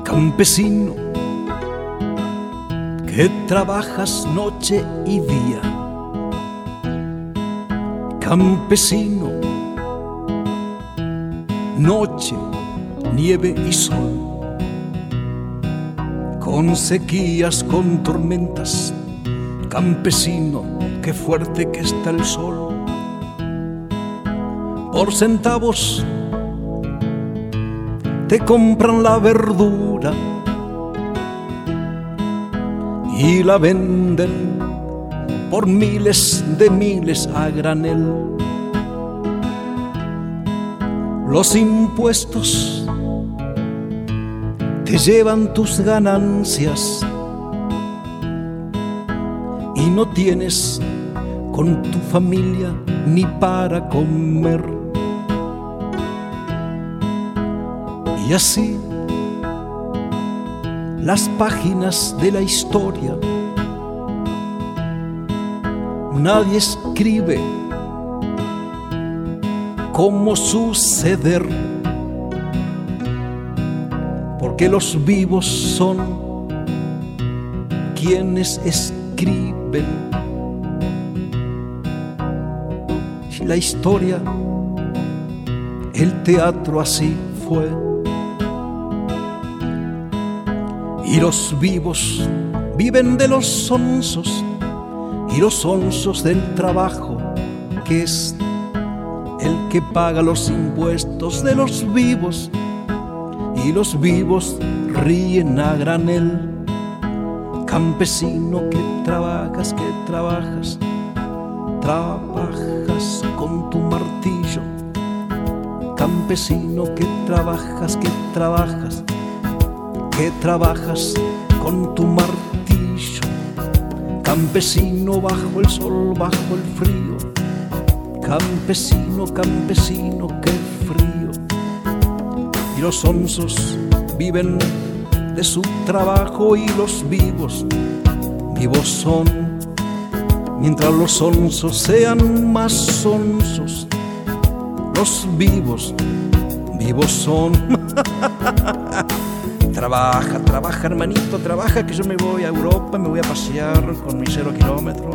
Campesino, que trabajas noche y día. Campesino, noche, nieve y sol, con sequías, con tormentas. Campesino, qué fuerte que está el sol. Por centavos te compran la verdura y la venden por miles de miles a granel. Los impuestos te llevan tus ganancias y no tienes con tu familia ni para comer. Y así las páginas de la historia nadie escribe cómo suceder, porque los vivos son quienes escriben. La historia, el teatro así fue. Y los vivos viven de los sonsos, y los sonsos del trabajo, que es el que paga los impuestos de los vivos. Y los vivos ríen a granel. Campesino, que trabajas, trabajas con tu martillo. Campesino, que trabajas con tu martillo. Campesino, bajo el sol, bajo el frío. Campesino, campesino, qué frío. Y los sonsos viven de su trabajo, y los vivos, vivos son. Mientras los sonsos sean más sonsos, los vivos, vivos son. Trabaja, trabaja, hermanito, trabaja, que yo me voy a Europa, me voy a pasear con mi 0 kilómetros.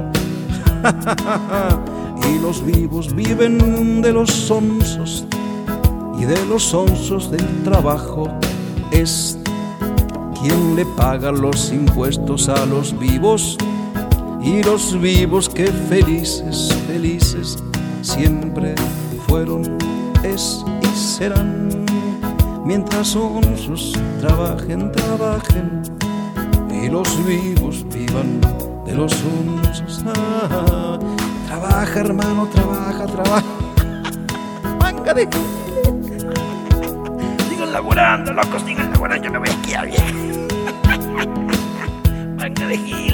Y los vivos viven de los sonsos, y de los sonsos del trabajo es quien le paga los impuestos a los vivos. Y los vivos que felices, felices siempre fueron, es y serán. Mientras sonsos trabajen, trabajen, y los vivos vivan de los sonsos. Ah, trabaja, hermano, trabaja, trabaja. Manga de... Sigan laburando, locos, sigan laburando, yo me voy a esquiar, vieja. Manga de